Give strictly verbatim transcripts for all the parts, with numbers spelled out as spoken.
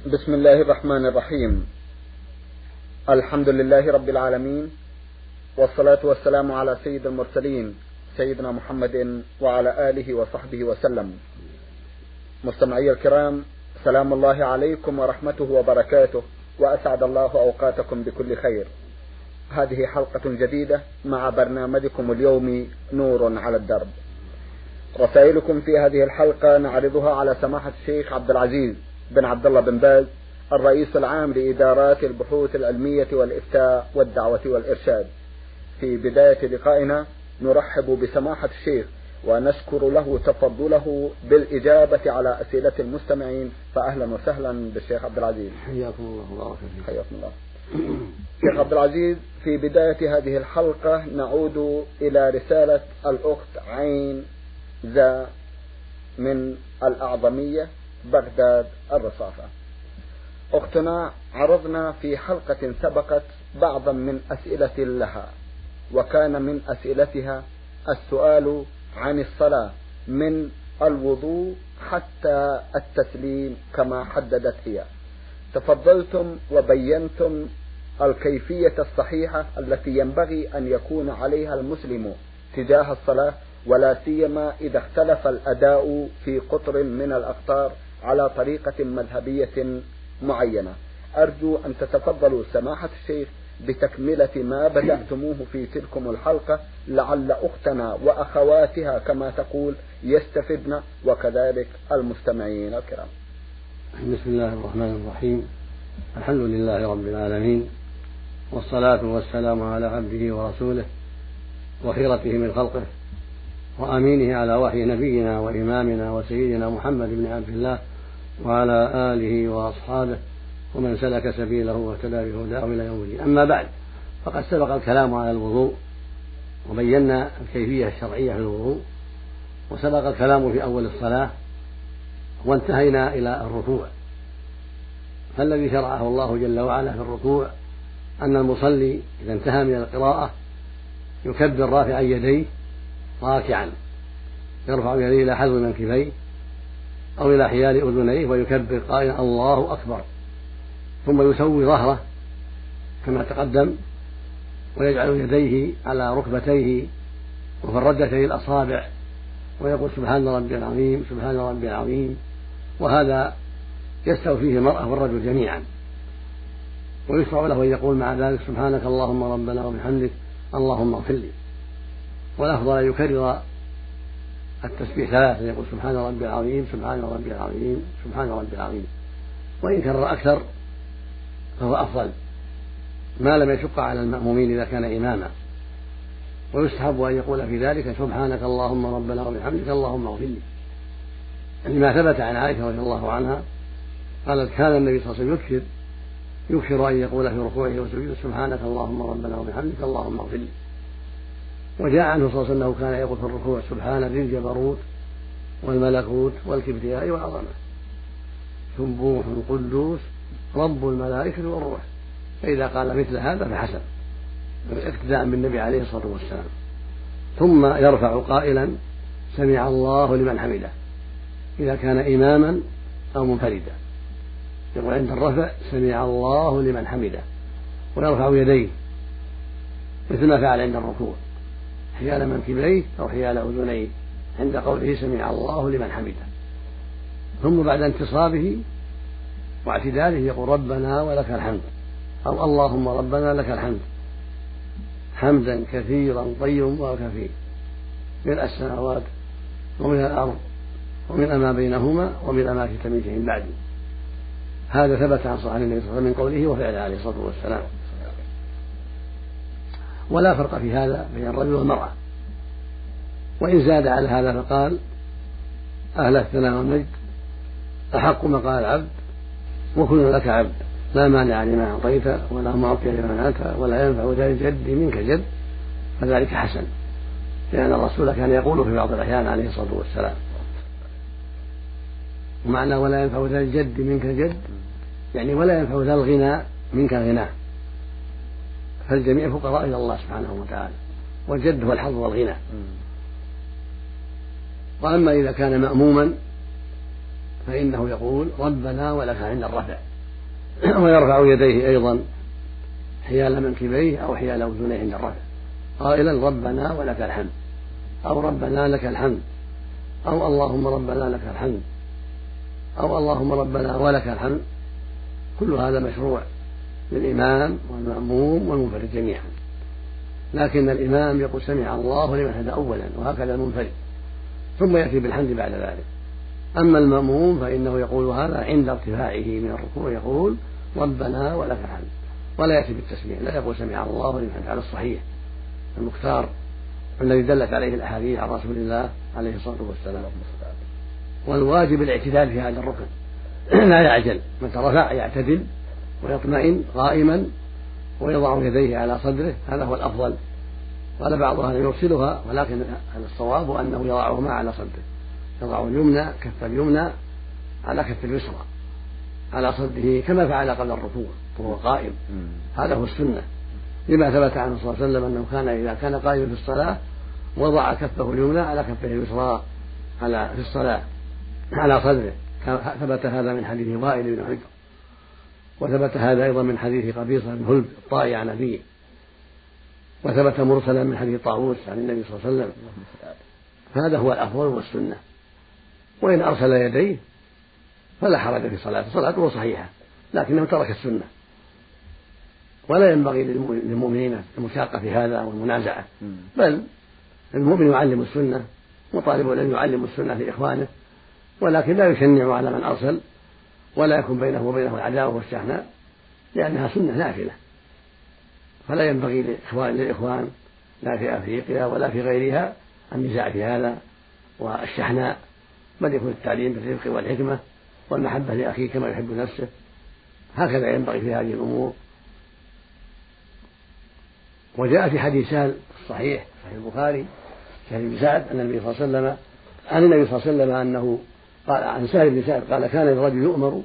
بسم الله الرحمن الرحيم. الحمد لله رب العالمين، والصلاة والسلام على سيد المرسلين سيدنا محمد وعلى آله وصحبه وسلم. مستمعي الكرام، سلام الله عليكم ورحمته وبركاته، وأسعد الله أوقاتكم بكل خير. هذه حلقة جديدة مع برنامجكم اليومي نور على الدرب. رسائلكم في هذه الحلقة نعرضها على سماحة الشيخ عبد العزيز بن عبد الله بن باز، الرئيس العام لإدارات البحوث العلمية والإفتاء والدعوة والإرشاد. في بداية لقائنا نرحب بسماحة الشيخ ونشكر له تفضله بالإجابة على أسئلة المستمعين، فأهلا وسهلا بالشيخ عبد العزيز. حياكم الله وبارك فيكم. حياكم الله. شيخ عبد العزيز، في بداية هذه الحلقة نعود إلى رسالة الأخت عين ذا من الأعظمية بغداد الرصافة. أختنا عرضنا في حلقة سبقت بعضا من أسئلة لها، وكان من أسئلتها السؤال عن الصلاة من الوضوء حتى التسليم كما حددت هي. تفضلتم وبينتم الكيفية الصحيحة التي ينبغي أن يكون عليها المسلم تجاه الصلاة، ولا سيما إذا اختلف الأداء في قطر من الأقطار على طريقة مذهبية معينة. أرجو أن تتفضلوا سماحة الشيخ بتكملة ما بدأتموه في تلكم الحلقة، لعل أختنا وأخواتها كما تقول يستفدن، وكذلك المستمعين الكرام. بسم الله الرحمن الرحيم. الحمد لله رب العالمين، والصلاة والسلام على عبده ورسوله وخيرته من خلقه وأمينه على وحي نبينا وإمامنا وسيدنا محمد بن عبد الله وعلى آله وأصحابه ومن سلك سبيله واهتدى بهداه إلى يوم الدين. أما بعد، فقد سبق الكلام على الوضوء وبينا الكيفية الشرعية في الوضوء، وسبق الكلام في أول الصلاة، وانتهينا إلى الركوع. فالذي شرعه الله جل وعلا في الركوع أن المصلي إذا انتهى من القراءة يكبر رافعا يديه راكعا، يرفع يديه إلى حذو منكبيه أو إلى حيال أذنيه ويكبر قائلا الله أكبر، ثم يسوي ظهره كما تقدم، ويجعل يديه على ركبتيه وفرجتي الأصابع، ويقول سبحان ربي العظيم سبحان ربي العظيم. وهذا يستوي فيه المرأة والرجل جميعا. ويشرع له أن يقول مع ذلك سبحانك اللهم ربنا وبحمدك اللهم اغفر لي. والأفضل أن يكرر التسبيح ثلاثة، يقول سبحان ربي العظيم سبحان ربي العظيم سبحان ربي العظيم. وإن كرر أكثر فهو أفضل ما لم يشق على المأمومين إذا كان إماما. ويستحب أن يقول في ذلك سبحانك اللهم ربنا وبحمدك اللهم اغفر لي، لما ثبت عن عائشة رضي الله عنها قالت كان النبي صلى الله عليه وسلم يكثر يكثر أن يقول في ركوعه وسجوده سبحانك اللهم ربنا وبحمدك اللهم اغفر لي. وجاء عنه صلى الله عليه وسلم أنه كان يقول في الركوع سبحان ذي الجبروت والملكوت والكبرياء والعظمة سبوح قدوس رب الملائكة والروح. فإذا قال مثل هذا فحسن اقتداء بالنبي عليه الصلاة والسلام. ثم يرفع قائلا سمع الله لمن حمده إذا كان إماما أو منفردا، يقول عند الرفع سمع الله لمن حمده، ويرفع يديه مثل ما فعل عند الركوع حيال منكبيه أو حيال أذنيه عند قوله سمع الله لمن حمده. ثم بعد انتصابه واعتداله يقول ربنا ولك الحمد أو اللهم ربنا لك الحمد حمدا كثيرا طيبا وكثيرا ملء السماوات ومن الأرض ومن ما بينهما ومن ما شئت من شيء بعد. هذا ثبت عن صحابة النبي صلى الله عليه وسلم من قوله وفعله عليه الصلاة والسلام. ولا فرق في هذا بين الرجل والمرأة. وإن زاد على هذا فقال أهل الثناء والمجد أحق ما قال العبد وكلنا لك عبد لا مانع لما أعطيت ولا معطي لما منعت ولا ينفع ذا الجد منك جد، فذلك حسن، لأن الرسول كان يقول في بعض الأحيان عليه الصلاة والسلام. ومعنى ولا ينفع ذا الجد منك جد يعني ولا ينفع ذا الغنى منك غنى، فالجميع فقراء إلى الله سبحانه وتعالى، والجد هو الحظ والغنى. وأما إذا كان مأموما فإنه يقول ربنا ولك عند الرفع، ويرفع يديه أيضا حيال منكبيه أو حيال أذنيه عند الرفع قائلا ربنا ولك الحمد، أو ربنا لك الحمد، أو اللهم ربنا لك الحمد، أو اللهم ربنا ولك الحمد. كل هذا مشروع للإمام والمأموم والمنفرد جميعا، لكن الإمام يقول سمع الله لمن حمده أولا، وهكذا المنفرد، ثم يأتي بالحمد بعد ذلك. أما المأموم فإنه يقول هذا عند ارتفاعه من الركوع، يقول ربنا ولك الحمد، ولا يأتي بالتسميع، لا يقول سمع الله لمن حمده على الصحيح المختار الذي دلت عليه الأحاديث عن رسول الله عليه الصلاة والسلام. والواجب الاعتدال في هذا الركن، لا يعجل، متى رفع يعتدل ويطمئن قائما ويضع يديه على صدره، هذا هو الأفضل. قال بعضها يرسلها، ولكن الصواب أنه يضعهما على صدره، يضع اليمنى كف اليمنى على كف اليسرى على صدره كما فعل قبل الركوع وهو قائم. هذا هو السنة، لما ثبت عنه صلى الله عليه وسلم أنه كان إذا كان قائما في الصلاة وضع كفه اليمنى على كفه اليسرى على في الصلاة على صدره. ثبت هذا من حديث وائل بن حجر، وثبت هذا أيضا من حديث قبيصة بن هلب الطائي عن أبيه، وثبت مرسلا من حديث طاووس عن النبي صلى الله عليه وسلم. هذا هو الأفضل والسنة. وإن أرسل يديه فلا حرج في صلاته، صلاته صحيحة، لكنه ترك السنة. ولا ينبغي للمؤمنين المشاقة في هذا والمنازعة، بل المؤمن يعلم السنة، وطالب العلم يعلم السنة لإخوانه، ولكن لا يشنع على من أرسل، ولا يكون بينه وبينه العداوة والشحناء، لأنها سنة نافلة. فلا ينبغي للإخوان لا في أفريقيا ولا في غيرها النزاع في هذا والشحناء، بل يكون التعليم بالرفق والحكمة والمحبة لأخيه كما يحب نفسه. هكذا ينبغي في هذه الأمور. وجاء في حديث سهل الصحيح صحيح البخاري سهل بن سعد أن النبي صلى الله عليه وسلم عن النبي صلى الله عليه وسلم أنه قال عن سهل بن سعد قال كان الرجل يؤمر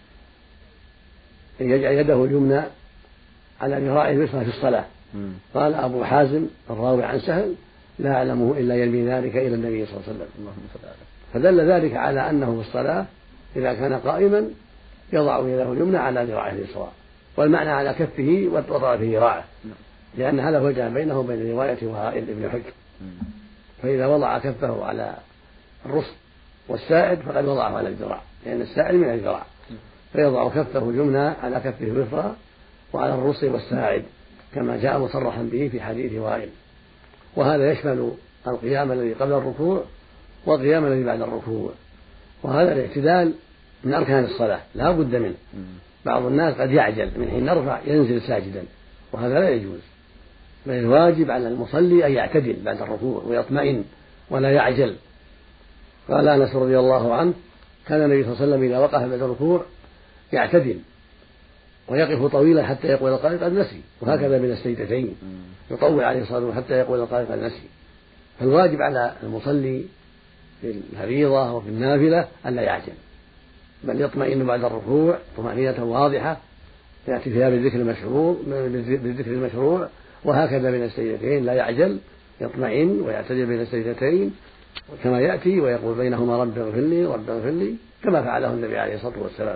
أن يجعل يده اليمنى على ذراعه اليسرى في الصلاة. قال أبو حازم الراوي عن سهل لا أعلمه إلا يرمي ذلك إلى النبي صلى الله عليه وسلم، فدل ذلك على أنه في الصلاة إذا كان قائما يضع يده اليمنى على ذراعه اليسرى، والمعنى على كفه وطرفه ذراعه، لأن هذا هو الجمع بينه وبين رواية وائل بن حجر. فإذا وضع كفه على الرسل والساعد فقد وضعه على الذراع، لأن الساعد من الذراع، فيضع كفه اليمنى على كفه اليسرى وعلى الرسل والساعد كما جاء مصرحا به في حديث وائل. وهذا يشمل القيام الذي قبل الركوع والقيام الذي بعد الركوع. وهذا الاعتدال من أركان الصلاة لا بد منه. بعض الناس قد يعجل من حين نرفع ينزل ساجدا، وهذا لا يجوز، بل الواجب على المصلي أن يعتدل بعد الركوع ويطمئن ولا يعجل. قال أنس رضي الله عنه كان النبي صلى الله عليه وسلم إذا وقف بعد الركوع يعتدل ويقف طويلا حتى يقول القائل قد نسي، وهكذا من السجدتين يطول عليه الصلاة والسلام حتى يقول القائل قد نسي. فالواجب على المصلي في الفريضة وفي النافلة أن لا يعجل، بل يطمئن بعد الركوع طمأنينة واضحة يأتي فيها بالذكر المشروع بالذكر المشروع وهكذا بين السجدتين لا يعجل، يطمئن ويعتدل بين السجدتين كما يأتي ويقول بينهما رب اغفر لي رب اغفر لي كما فعله النبي عليه الصلاة والسلام.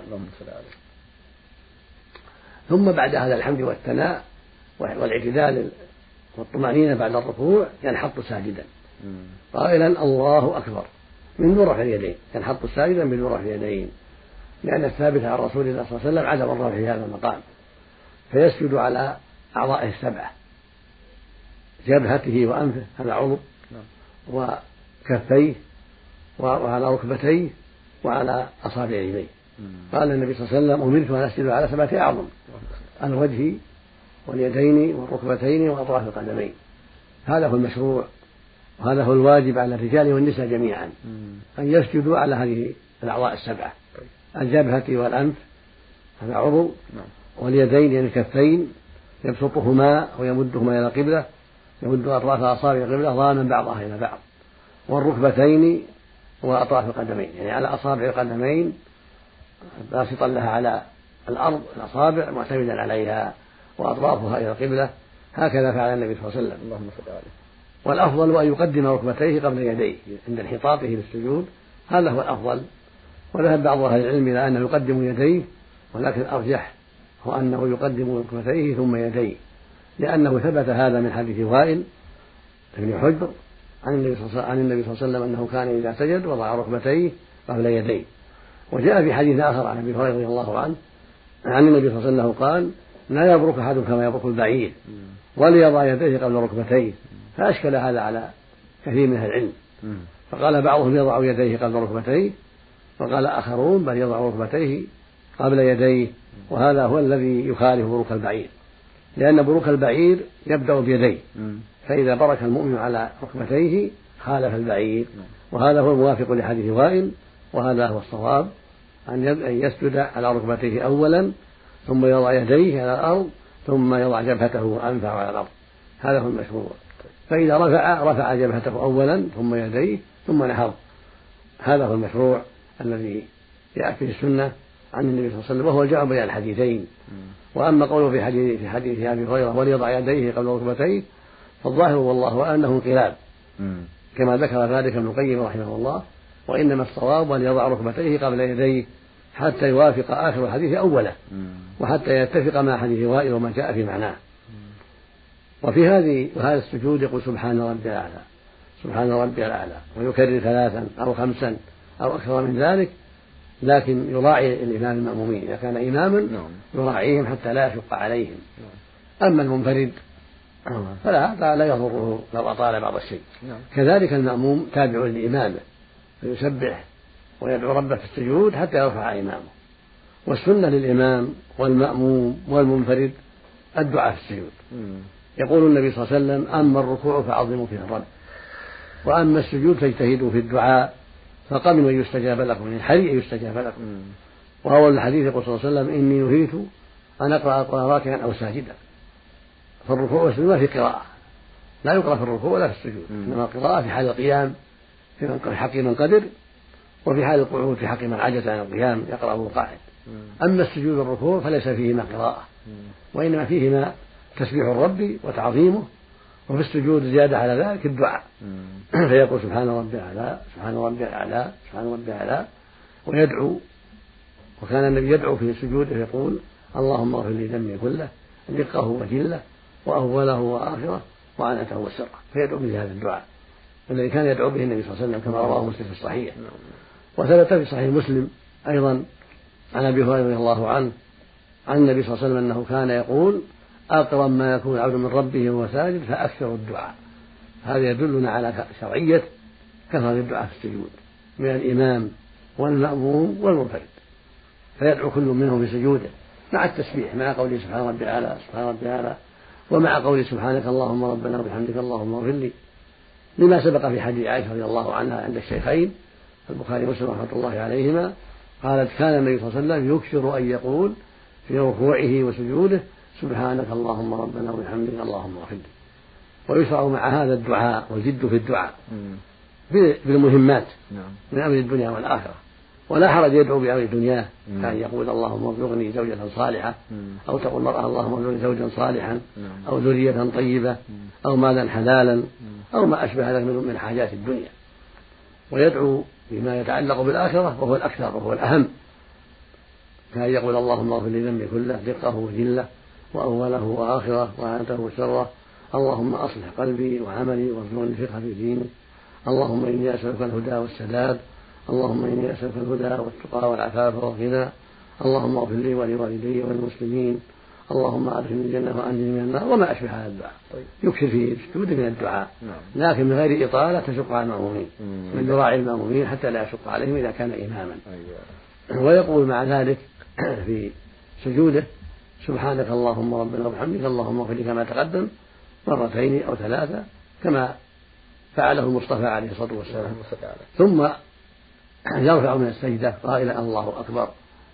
ثم بعد هذا الحمد والثناء والاعتدال والطمأنينة بعد الركوع ينحط ساجدا قائلا الله أكبر من دون رفع اليدين، ينحط ساجدا من دون رفع اليدين، لأن الثابت عن رسول الله صلى الله عليه وسلم عدم الرفع في هذا المقام. فيسجد على أعضائه السبعة، جبهته وأنفه هذا عضو، وكفيه وعلى ركبتيه وعلى أصابع يديه. قال النبي صلى الله عليه وسلم أمرت أن أسجد على سبعة أعظم: الوجه واليدين والركبتين وأطراف القدمين. هذا هو المشروع، وهذا هو الواجب على الرجال والنساء جميعا أن يسجدوا على هذه الأعضاء السبعة: الجبهة والأنف هذا عضو، واليدين يعني الكفين يبسطهما ويمدهما إلى القبلة، يمد أطراف أصابع القبلة ضامن بعضها إلى بعض، والركبتين وأطراف القدمين يعني على أصابع القدمين باسطا لها على الأرض الأصابع معتمدا عليها وأطرافها إلى القبلة، هكذا فعل النبي صلى الله عليه وسلم. اللهم صل عليه. والأفضل أن يقدم ركبتيه قبل يديه عند انحطاطه للسجود، هذا هو الأفضل، وذهب بعض أهل العلم إلى أنه يقدم يديه، ولكن الأرجح هو أنه يقدم ركبتيه ثم يديه، لأنه ثبت هذا من حديث وائل بن حجر عن النبي صلى الله عليه وسلم أنه كان إذا سجد وضع ركبتيه قبل يديه. وجاء في حديث آخر عن أبي هريرة رضي الله عنه عن النبي صلى الله عليه وسلم قال: لا يبرك أحد كما يبرك البعير وليضع يديه قبل ركبتيه. فأشكل هذا على كثير من أهل العلم، فقال بعضهم يضع يديه قبل ركبتيه، وقال آخرون بل يضع ركبتيه قبل يديه، وهذا هو الذي يخالف بروك البعير، لأن بروك البعير يبدأ بيديه، فإذا برك المؤمن على ركبتيه خالف البعير، وهذا هو الموافق لحديث وائل، وهذا هو الصواب أن يسجد على ركبتيه أولا ثم يضع يديه على الأرض ثم يضع جبهته وأنفه على الأرض، هذا هو المشروع. فإذا رفع رفع جبهته أولا ثم يديه ثم نهض، هذا هو المشروع الذي جاء في السنة عن النبي صلى الله عليه وسلم، وهو الجمع بين الحديثين. وأما قوله في حديث في حديث أبي هريرة وليضع يديه قبل ركبتيه، فالظاهر والله أنه انقلاب كما ذكر ذلك ابن القيم رحمه الله، وإنما الصواب أن يضع ركبتيه قبل يديه حتى يوافق آخر الحديث أوله، وحتى يتفق مع حديث وائل وما جاء في معناه. وفي هذه وهذا السجود يقول سبحان ربي الأعلى سبحان ربي الأعلى، ويكرر ثلاثا أو خمسا أو أكثر من ذلك، لكن يراعي الإمام المأمومين إذا كان إماما يراعيهم حتى لا يشق عليهم. أما المنفرد فلا لا يضره لو أطال بعض الشيء. كذلك المأموم تابع لإمامه فيسبح ويدعو ربه في السجود حتى يرفع إمامه. والسنة للإمام والمأموم والمنفرد الدعاء في السجود. يقول النبي صلى الله عليه وسلم: أما الركوع فعظموا فيه الرب، وأما السجود فاجتهدوا في الدعاء فقمن أن يستجاب لكم، من الحري أن يستجاب لكم. وأول الحديث يقول صلى الله عليه وسلم: إني نهيت أن أقرأ القرآن راكعا أو ساجدا. فالركوع والسجود ما في قراءة، لا يقرأ في الركوع ولا في السجود، إنما القراءة في حال القيام في حق من قدر، وفي حال القعود في حق من عجز عن القيام يقرأه قاعد. أما السجود والركوع فليس فيهما قراءة، وإنما فيهما تسبيح الرب وتعظيمه، وفي السجود زيادة على ذلك الدعاء. فيقول سبحان ربي الأعلى سبحان ربي الأعلى سبحان ربي الأعلى، ويدعو. وكان النبي يدعو في سجوده يقول: اللهم اغفر لي ذنبي كله دقه وجله وأوله وآخره وعنته وسره، فيدعو به هذا الدعاء الذي كان يدعو به النبي صلى الله عليه وسلم كما رواه مسلم في الصحيح. وثبت في صحيح مسلم أيضا عن أبي هريرة رضي الله عنه عن النبي صلى الله عليه وسلم أنه كان يقول: أقرب ما يكون العبد من ربه وهو ساجد فأكثر الدعاء. هذا يدلنا على شرعية كثرة الدعاء في السجود من الإمام والمأموم والمنفرد، فيدعو كل منهم في سجوده مع التسبيح، مع قوله سبحان ربي الأعلى سبحان ربي الأعلى، ومع قوله سبحانك اللهم ربنا وبحمدك اللهم اغفر لي، لما سبق في حديث عائشة رضي الله عنها عند الشيخين البخاري ومسلم رحمة الله عليهما، قالت: كان النبي صلى الله عليه وسلم يكثر أن يقول في ركوعه وسجوده: سبحانك اللهم ربنا وبحمدك اللهم اغفر لي. ويشرع مع هذا الدعاء والجد في الدعاء بالمهمات من أمر الدنيا والآخرة، ولا حرج يدعو بأمر دنياه، كان يقول: اللهم ارزقني زوجة صالحة، أو تقول المرأة: اللهم ارزقني زوجا صالحا، أو ذرية طيبة، أو مالا حلالا، أو ما أشبه ذلك من حاجات الدنيا. ويدعو بما يتعلق بالآخرة وهو الأكثر وهو الأهم، كان يقول: اللهم اغفر لي ذنبي كله دقه وجله وأوله وآخره وعنته وسره، اللهم أصلح قلبي وعملي وارزقني الفقه في ديني، اللهم إني أسألك الهدى والسداد، اللهم إني أسألك الهدى والتقى والعفاف والغنى، اللهم اغفر لي ولوالدي والمسلمين، اللهم أدخلني الجنة وأنجني من النار، وما أشبه هذا الدعاء. يكثر في السجود من الدعاء، لكن من غير إطالة تشق على المأمومين، من يراعي المأمومين حتى لا يشق عليهم إذا كان إماما. ويقول مع ذلك في سجوده: سبحانك اللهم ربنا وبحمدك اللهم اغفر لي كما تقدم مرتين أو ثلاثة، كما فعله المصطفى عليه الصلاة والسلام. ثم يرفع من السجدة قائلا: الله أكبر،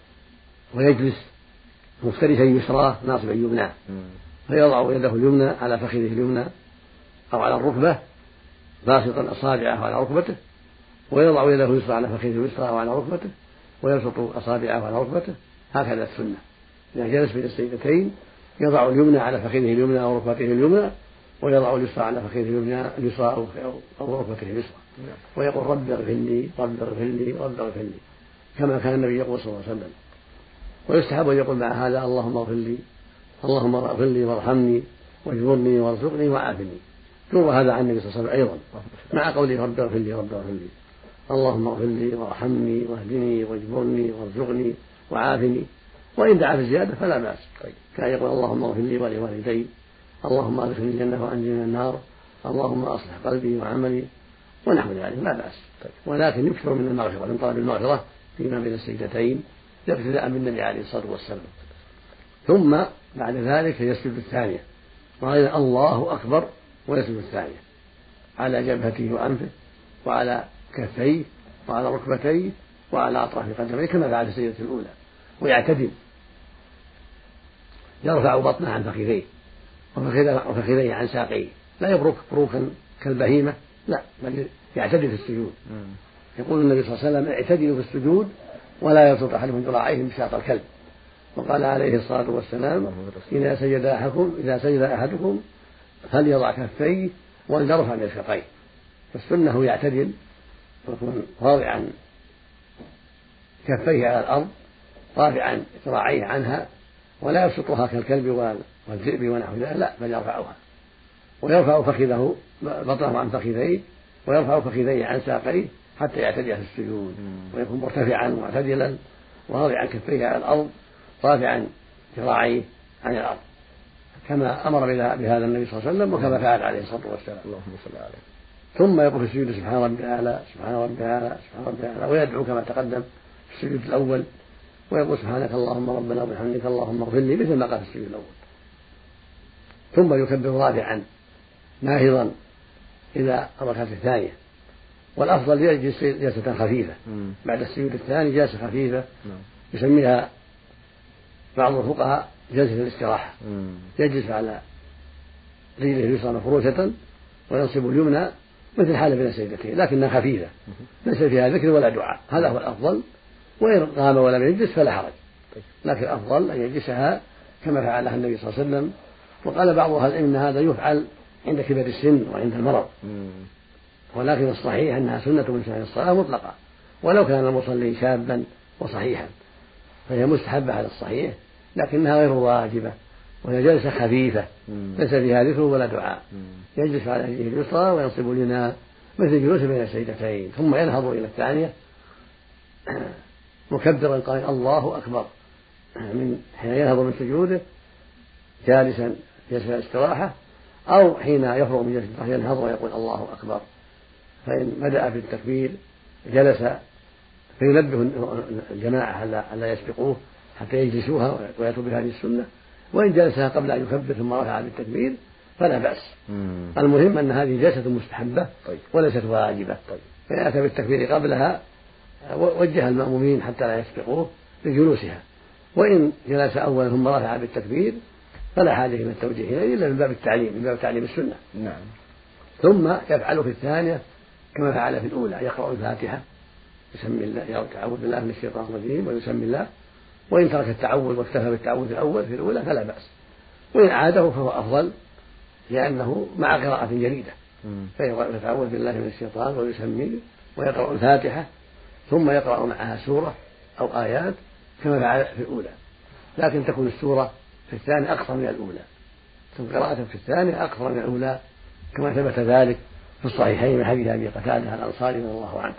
ويجلس مفترشا يسراه ناصبا يمناه، فيضع يده اليمنى على فخذه اليمنى أو على الركبة باسطا أصابعه على ركبته، ويضع يده اليسرى على فخذه اليسرى أو على ركبته، ويبسط أصابعه على ركبته، هكذا السنة. إذا جلس بين السجدتين يضع اليمنى على فخذه اليمنى أو ركبته اليمنى، ويضع اليسرى على فخذه اليمنى اليسرى أو ركبته اليسرى، ويقول: رب اغفر لي رب اغفر لي رب اغفر لي. كما كان النبي يقول صلى الله عليه وسلم. ويستحب أن يقول مع هذا اللهم اغفر لي اللهم اغفر لي وارحمني واجبرني وارزقني وعافني، يروى هذا عن النبي صلى الله عليه وسلم أيضا مع قوله رب اغفر لي رب اغفر لي اللهم اغفر لي وارحمني واهدني واجبرني وارزقني وعافني. وإن دعا في الزيادة فلا بأس، كان يقول اللهم اغفر لي ولوالدي اللهم ادخلني الجنة وأنجني من النار اللهم أصلح قلبي وعملي ونحو ذلك، لا بأس. ولكن يكثر من المغفرة من طلب المغفرة فيما بين السجدتين اقتداء بالنبي عليه الصلاة والسلام. ثم بعد ذلك يسجد الثانية، وأيضا الله أكبر ويسجد الثانية على جبهته وأنفه وعلى كفيه وعلى ركبتيه وعلى أطراف قدميه كما فعل في السجدة الأولى، ويعتدل يرفع بطنه عن فخذيه وفخذيه عن ساقيه، لا يبرك بروكا كالبهيمة، لا، بل يعتدل في السجود. يقول النبي صلى الله عليه وسلم اعتدلوا في السجود ولا يبسط أحدكم ذراعيه بساط الكلب. وقال عليه الصلاة والسلام إذا سجد أحدكم إذا سجد أحدكم فليضع كفيه وليرفع مرفقيه. فالسنة يعتدل ويكون واضعا كفيه على الأرض رافعا ذراعيه عنها، ولا يبسطها كالكلب والذئب ونحو ذلك، لا، بل يرفعها ويرفع فخذه بطنه عن فخذيه ويرفع فخذيه عن ساقيه حتى يعتدل في السجود ويكون مرتفعا معتدلا واضعا كفيه على الأرض رافعا ذراعيه عن الأرض كما أمر بهذا النبي صلى الله عليه وسلم وكما فعل عليه الصلاة والسلام. اللهم صل عليه. ثم يقول في السجود سبحان ربي الأعلى سبحان ربي الأعلى سبحان ربي الأعلى، ويدعو كما تقدم في السجود الأول ويقول سبحانك اللهم ربنا وبحمدك اللهم اغفر لي مثل ما قال في السجود الأول. ثم يكبر رابعا ناهضا إلى الركعة الثانية، والأفضل يجلس جلسة خفيفة بعد السجود الثاني، جلسة خفيفة يسميها بعض الفقهاء جلسة الاستراحة، يجلس على رجله اليسرى مفروشة وينصب اليمنى مثل حالة بين السجدتين لكنها خفيفة ليس فيها ذكر ولا دعاء، هذا هو الأفضل. وإن قام ولم يجلس فلا حرج، لكن الأفضل أن يجلسها كما فعلها النبي صلى الله عليه وسلم. وقال بعض أهل العلم إن هذا يفعل عند كبر السن وعند المرض، ولكن الصحيح أنها سنة من سنن الصلاة مطلقة ولو كان المصلي شابا وصحيحا، فهي مستحبة على الصحيح لكنها غير واجبة، وهي جلسة خفيفة ليس فيها ذكر ولا دعاء، يجلس على رجله اليسرى وينصب اليمنى مثل جلوس بين السجدتين، ثم ينهض إلى الثانية مكبرا قال الله أكبر من حين ينهض من سجوده جالسا جلسة الاستراحة، أو حين يفرغ من جلسة الاستراحة ينهض ويقول الله أكبر. فإن بدأ في التكبير جلس فينبه الجماعة ألا يسبقوه حتى يجلسوها ويأتوا بهذه السنة، وإن جلسها قبل أن يكبر ثم رفع بالتكبير فلا بأس. المهم أن هذه جلسة مستحبة وليست واجبة، فإن أتى بالتكبير قبلها وجه المأمومين حتى لا يسبقوه لجلوسها، وإن جلس أولا ثم رفع بالتكبير فلا حاجة إلى التوجيه إلا من باب التعليم من باب تعليم السنة. نعم. ثم يفعل في الثانية كما فعل في الأولى، يقرأ الفاتحة يسمي الله يعوذ بالله من الشيطان الرجيم ويسمي الله، وإن ترك التعوذ واكتفى بالتعوذ الأول في الأولى فلا بأس، وإن عاده فهو أفضل لأنه مع قراءة جديدة فيتعوذ بالله من الشيطان ويسمي ويقرأ الفاتحة ثم يقرأ معها سورة أو آيات كما فعل في الأولى، لكن تكون السورة في الثاني أقصر من الأولى، ثم قراءة في الثاني أقصر من الأولى كما ثبت ذلك في الصحيحين من حديث أبي قتادة الأنصاري رضي الله عنه.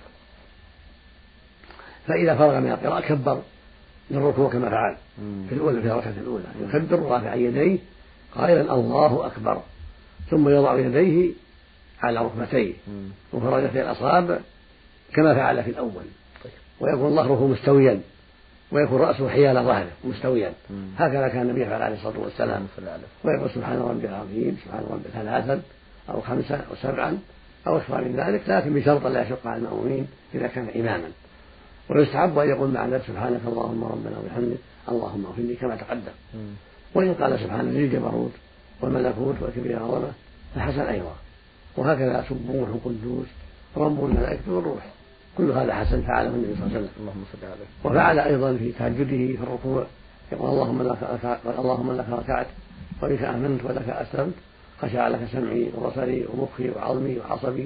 فإذا فرغ من القراءة كبر للركوع كما فعل في الأولى في الركعة الأولى، يكبر رافعا يديه قائلا الله أكبر، ثم يضع يديه على ركبتيه وفرجتي الأصابع كما فعل في الأول، ويكون ظهره مستويا ويكون رأسه حيال ظهره مستويا، هكذا كان النبي يفعل عليه الصلاة والسلام، ويقول سبحان ربي العظيم سبحان ربي ثلاثا أو خمسا أو سبعا أو أكثر من ذلك، لكن بشرط لا يشق على المأمومين إذا كان إماما. ويستحب أن يقول مع ذلك سبحانك اللهم ربنا وبحمدك اللهم اغفر لي كما تقدم، وإن قال سبحان ذي الجبروت والملكوت والكبرياء والعظمة فحسن أيضا. وهكذا سبوح قدوس رب الملائكة والروح، كل هذا حسن فعله النبي صلى الله عليه وسلم. وفعل أيضا في تهجده في الركوع يقول اللهم لك اللهم لك ركعت وبك آمنت ولك أسلمت خشع لك سمعي وبصري ومخي وعظمي وعصبي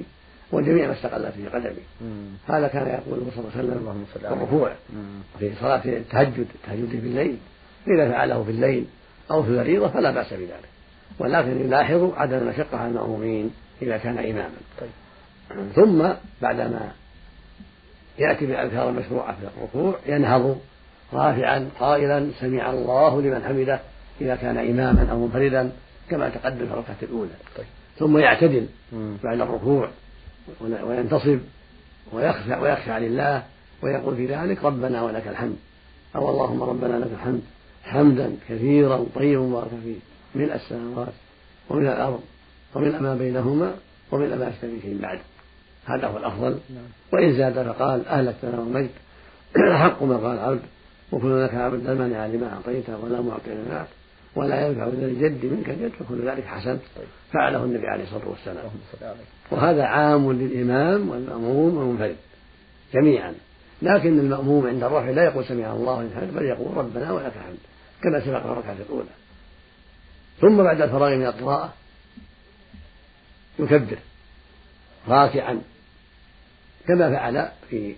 وجميع ما استقلت به قدمي. هذا كان يقوله صلى الله عليه وسلم في الركوع في صلاة التهجد التهجد بالليل، إذا فعله في الليل أو في الفريضة فلا بأس بذلك، ولكن يلاحظ عدم المشقة على المأمومين إذا كان إماما. طيب. ثم بعدما يأتي بالأذكار المشروعة في الركوع ينهض رافعا قائلا سمع الله لمن حمده إذا كان إماما أو منفردا كما تقدم في الركعة الأولى. طيب. ثم يعتدل بعد الركوع وينتصب ويخشع ويخشع لله ويقول في ذلك ربنا ولك الحمد، أو اللهم ربنا لك الحمد حمدا كثيرا طيبا مباركا فيه ملء السماوات ومن الأرض ومن ما بينهما ومن ما يشتبه فيه بعد. هذا هو الأفضل. وإن زاد فقال أهلك ثناء ومجد حق ما قال عبد وكل لك عبد لا مانع لما أعطيته ولا معطي لما ولا ينفع ذا الجد منك الجد فكل ذلك حسن. فعله النبي عليه الصلاة والسلام. وهذا عام للإمام والمأموم والمنفرد جميعا، لكن المأموم عند الرفع لا يقول سمع الله لمن حمده بل يقول ربنا ولك الحمد كما سبق في الركعة الأولى. ثم بعد الفراغ من القراءة يكبر راكعا كما فعل في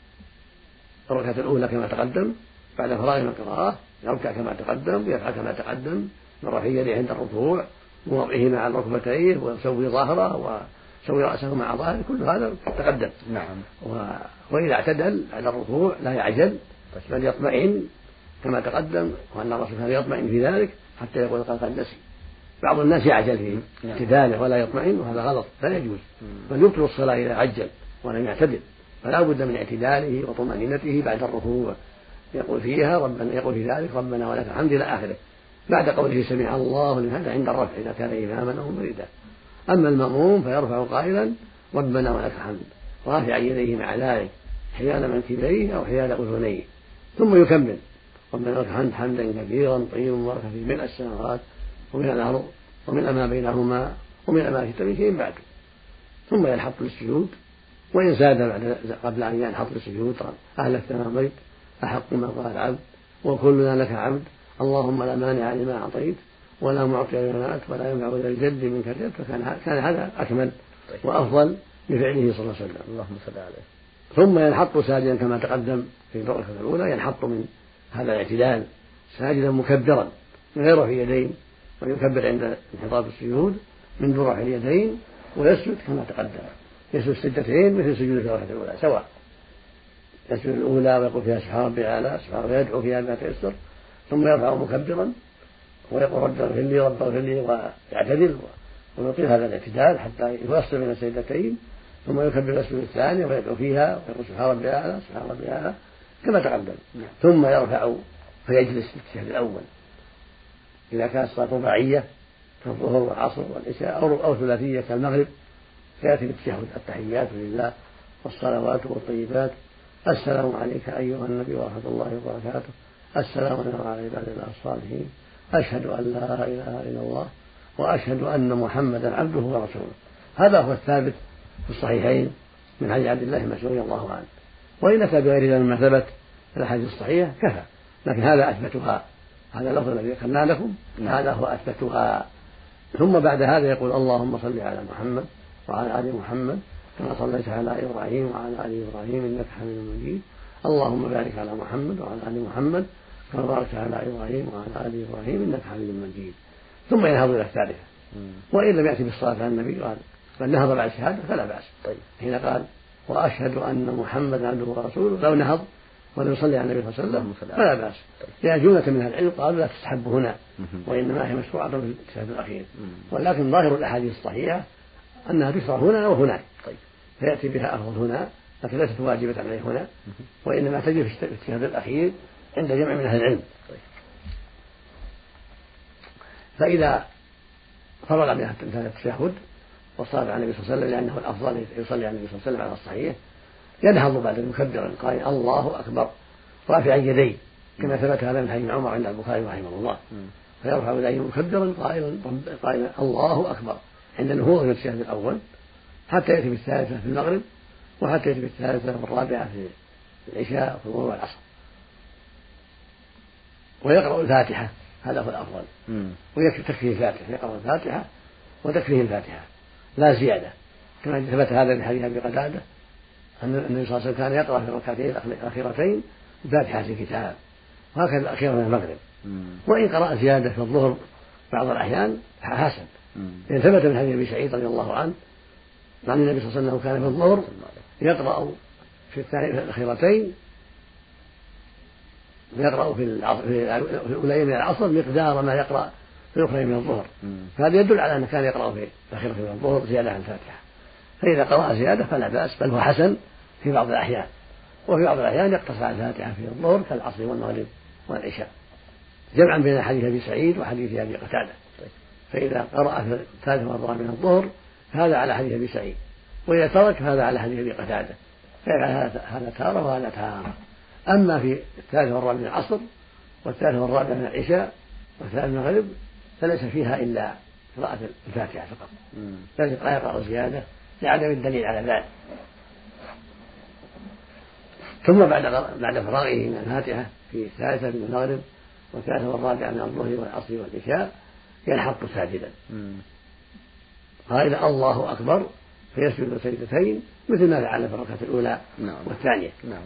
الركعة الأولى كما تقدم، بعد الفراغ من القراءة يركع كما تقدم ويفعل كما تقدم من رفع يديه عند الركوع ووضعه مع ركبتيه ويسوي ظهره ويسوي رأسه مع ظهره، كل هذا تقدم. نعم. و... وإذا اعتدل على الركوع لا يعجل بل يطمئن كما تقدم، وأن الرسول كان يطمئن في ذلك حتى يقول قد قد نسي. بعض الناس يعجل في اعتداله ولا يطمئن وهذا غلط لا يجوز، بل يبطل الصلاة إذا عجل ولم يعتدل، فلا بد من اعتداله وطمأنينته بعد الركوع يقول فيها ربنا يقول في ذلك ربنا ولك الحمد إلى آخره بعد قوله سمع الله لمن حمده عند الرفع إذا كان إماما أو مريدا. أما المأموم فيرفع قائلا ربنا ولك الحمد رافعا يديه مع ذلك حيال منكبيه أو حيال أذنيه، ثم يكمل ربنا ولك الحمد حمدا كثيرا طيبا مباركا فيه ملء السماوات ومن الأرض ومن ما بينهما ومن ما يشتبه فيه بعد. ثم ينحط للسجود، وإن زاد بعد قبل أن ينحط للسجود أهلك ثناء أحق ما قال العبد وكلنا لك عبد اللهم لا مانع لما أعطيت ولا معطي لما منعت ولا ينفع ذا الجد منك الجد، فكان كان هذا أكمل وأفضل لفعله صلى الله عليه وسلم. اللهم صل عليه. ثم ينحط ساجدا كما تقدم في الركعة الأولى، ينحط من هذا الاعتدال ساجدا مكبرا من غير رفع يدين، ويكبر عند انحطاط السجود من دون رفع اليدين ويسجد كما تقدم، يسجد سجدتين مثل سجود الركعة الأولى سواء، يسجد الأولى ويقول فيها سبحان ربي الأعلى سبحان ويدعو فيها بما تيسر، ثم يرفع مكبرا ويقول رب اغفر لي رب اغفر لي ويعتدل ويطيل هذا الاعتدال حتى يفصل بين السجدتين، ثم يكبر السجود الثاني ويدعو فيها ويقول سبحان ربي الأعلى سبحان ربي الأعلى كما تقدم، ثم يرفع فيجلس في التشهد الأول إذا كانت صلاة رباعية كالظهر والعصر والعشاء أو, أو ثلاثية كالمغرب، فيأتي بالتشهد التحيات لله والصلوات والطيبات السلام عليك أيها النبي ورحمة الله وبركاته السلام علينا وعلى عباد الله الصالحين أشهد أن لا إله إلا الله وأشهد أن محمدا عبده ورسوله. هذا هو الثابت في الصحيحين من حديث عبد الله مسعود رضي الله عنه، وإن أتى بغير ذلك مما ثبت في الأحاديث الصحيحة كفى، لكن هذا أثبتها، هذا اللفظ الذي ذكرنا لكم هذا هو أثبتها. ثم بعد هذا يقول اللهم صل على محمد وعلى آل محمد كما صليت على إبراهيم وعلى آل إبراهيم إنك حميد مجيد، اللهم بارك على محمد وعلى آل محمد كما باركت على إبراهيم وعلى آل إبراهيم إنك حميد مجيد، ثم ينهض إلى الثالثة. وإن لم يأتي بالصلاة على النبي قال بل نهض بعد الشهادة فلا بأس. طيب. حين قال وأشهد أن محمدا عبده ورسوله لو نهض ولم يصلي على النبي صلى الله عليه وسلم فلا بأس، لأن جملة من العلم قالوا لا تستحب هنا وإنما هي مشروعة في الشهادة الأخير، ولكن ظاهر الأحاديث الصحيحة أنها تشرع هنا وهناك. طيب. فيأتي بها أفضل هنا لكن ليست واجبة عليه هنا، وإنما تجب في الشهادة الأخير عند جمع من أهل العلم. طيب. فإذا فرغ من هذا التشهد وصلى على النبي صلى الله عليه وسلم لأنه الأفضل يصلي على النبي صلى الله عليه وسلم على الصحيح، ينهض بعد مكبرا قال الله أكبر رافعا يديه كما ثبت هذا من حديث عمر عند البخاري رحمه الله، فيرفع يديه مكبرا قائلا قائلا الله أكبر عند نهوضه من التشهد الأول حتى يأتي بالثالثة في المغرب وحتى يأتي بالثالثة والرابعة في العشاء وفي الظهر والعصر، ويقرأ الفاتحة هذا هو الأفضل، ويكفي تكفيه الفاتحة، يقرأ الفاتحة وتكفيه الفاتحة لا زيادة، كما ثبت هذا في حديث أبي قتادة أن النبي صلى الله عليه وسلم كان يقرأ في الركعتين الأخيرتين بفاتحة الكتاب، وهكذا الأخيرة من المغرب. وإن قرأ زيادة في الظهر بعض الأحيان حسن، لأن ثبت من حديث أبي سعيد رضي الله عنه عن النبي صلى الله عليه وسلم كان في الظهر يقرأ في الأخيرتين يقرأ في الأولين من العصر مقدار ما يقرأ في الأخرين من الظهر، فهذا يدل على أنه كان يقرأ في الأخيرة من الظهر زيادة عن الفاتحة. فإذا قرأ زيادة فلا بأس، بل هو حسن في بعض الأحيان، وفي بعض الأحيان يقتصر على الفاتحة في الظهر كالعصر والمغرب والعشاء، جمعا بين حديث أبي سعيد وحديث أبي قتادة. فإذا قرأ في الثالث والرابع من الظهر هذا على حديث أبي سعيد، وإذا ترك هذا على حديث أبي قتادة، هذا تارة وهذا تارة. أما في الثالث والرابع من العصر والثالث والرابع من العشاء والثالث من المغرب فليس فيها إلا قراءة الفاتحة فقط، ليس يقرأ زيادة لعدم الدليل على ذلك. ثم بعد بعد فراغه من الفاتحة في الثالثة من المغرب والثالثة والرابعة من الظهر والعصر والعشاء ينحط ساجدا قائلا الله أكبر، فيسجد سجدتين مثل ما فعل في الركعة الأولى والثانية.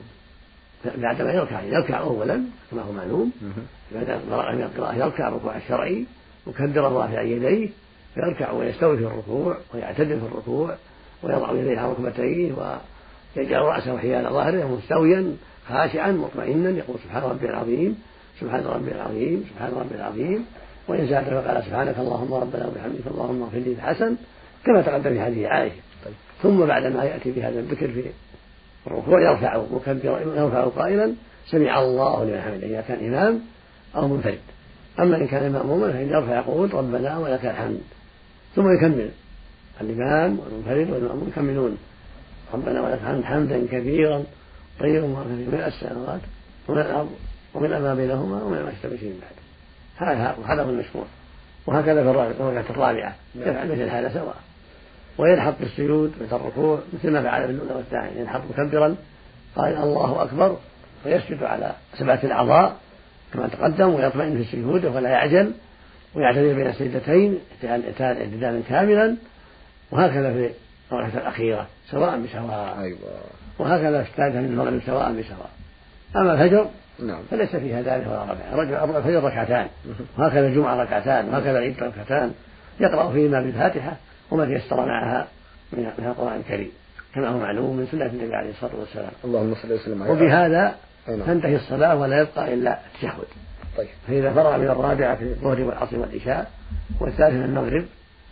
بعدما يركع يركع أولا كما هو معلوم، بعد فرغ من القراءة يركع الركوع الشرعي مكبرا رافعا يديه، فيركع ويستوي في الركوع ويعتدل في الركوع ويضع يديه على ركبتيه ويجعل رأسه حيال ظهره مستويا خاشعا مطمئنا يقول سبحان ربي العظيم سبحان ربي العظيم سبحان ربي العظيم، وإن زاد فقال سبحانك اللهم ربنا وبحمدك اللهم اغفر لي الحسن كما تقدم في حديث عائشة. ثم بعد ما يأتي بهذا الذكر في الركوع يرفع مكبرا يرفع قائلا سمع الله لمن حمده إذا كان إمام أو منفرد. أما إن كان مأموما فإن يرفع يقول ربنا ولك الحمد، ثم يكمل الإمام والمنفرد والمأموم يكملون ربنا ولك الحمد حمدا كثيرا طيبا مباركا من السماوات ومن الأرض ومن ما بينهما ومن ما يشتبه شيء بعد. هذا هو المشروع. وهكذا في الركعة الرابعة يفعل مثل هذا سواء، وينحط بالسجود مثل الركوع مثل ما فعل في الأولى والثانية، ينحط مكبرا قال الله أكبر ويسجد على سبعة الأعضاء كما تقدم ويطمئن في السجود ولا يعجل ويعتدل بين السجدتين اعتدالا كاملا، وهكذا في الركعة الأخيرة سواء بسواء. أيوة. وهكذا في الثالثة من المغرب سواء بسواء. أما الفجر نعم. فليس فيها ذلك ولا ربع، الفجر ركعتان وهكذا الجمعة ركعتان وهكذا العيد ركعتان يقرأ فيهما بالفاتحة وما تيسر معها من القرآن الكريم كما هو معلوم من سنة النبي عليه الصلاة والسلام. اللهم صل وسلم عليه. وبهذا تنتهي الصلاة ولا يبقى إلا التشهد. طيب. فإذا فرغ من الرابعة في الظهر والعصر والعشاء والثالث من المغرب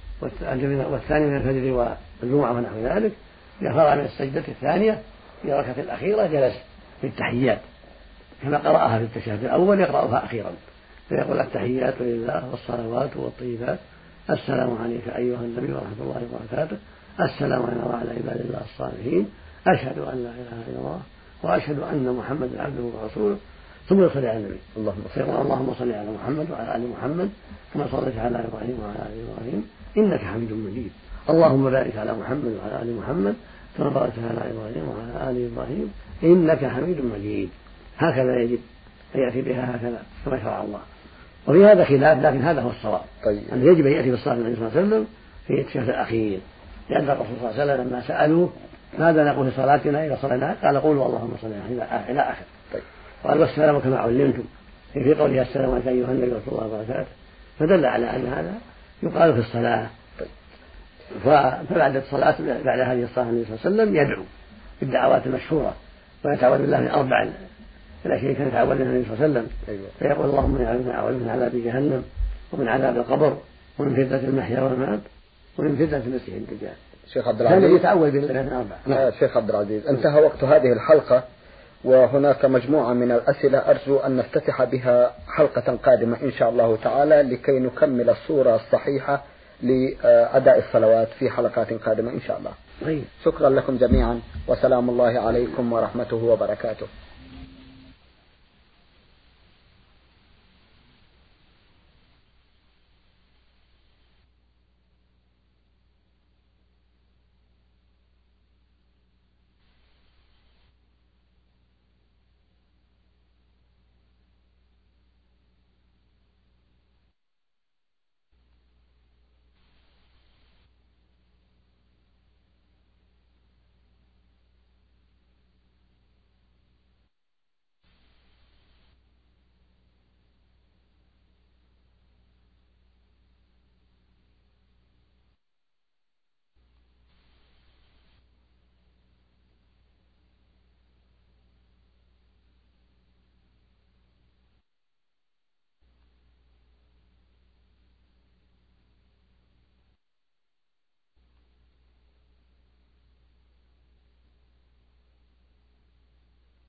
والثاني من الفجر والجمعة ونحو ذلك، إذا فرغ من السجدة الثانية في الركعة الأخيرة جلس في التحيات كما قرأها في التشهد الأول يقرأها أخيرا، فيقول التحيات لله والصلوات والطيبات السلام عليك أيها النبي ورحمة الله وبركاته، السلام علينا وعلى عباد الله الصالحين، أشهد أن لا إله إلا الله وأشهد أن محمدا عبده ورسوله، ثم يصلي على النبي اللهم صل اللهم صل على محمد وعلى آل محمد كما صليت على إبراهيم وعلى آل إبراهيم إنك حميد مجيد، اللهم بارك على محمد وعلى آل محمد كما باركت على إبراهيم وعلى آل إبراهيم إنك حميد مجيد. هكذا يجب أن يأتي بها هكذا كما شرع الله. وفي هذا خلاف لكن هذا هو الصواب. طيب. أن يجب أن يأتي بالصلاة النبي صلى الله عليه وسلم في التشهد الأخير، لأن الرسول صلى الله عليه وسلم لما سألوه ماذا نقول في صلاتنا إذا صلينا قال قولوا اللهم صل إلى آخر. طيب. قال والسلام كما علمتم في قوله السلام عليك أيها النبي ورحمة الله وبركاته، فدل على أن هذا يقال في الصلاة. طيب. فبعد الصلاة بعد هذه الصلاة النبي صلى الله عليه وسلم يدعو بالدعوات المشهورة ويتعوذ بالله من أربع الأشياء كان يتعوذ منها النبي صلى الله عليه وسلم. أيوة. فيقول اللهم إني أعوذ من عذاب جهنم ومن عذاب القبر ومن فتنة المحيا والممات ومن فتنة المسيح الدجال. شيخ عبد العزيز كان يتعوذ بالله من أربع. نعم. شيخ عبد العزيز انتهى وقت هذه الحلقة، وهناك مجموعة من الأسئلة أرجو أن نفتتح بها حلقة قادمة إن شاء الله تعالى لكي نكمل الصورة الصحيحة لأداء الصلوات في حلقات قادمة إن شاء الله. أيوة. شكرا لكم جميعا وسلام الله عليكم ورحمته وبركاته.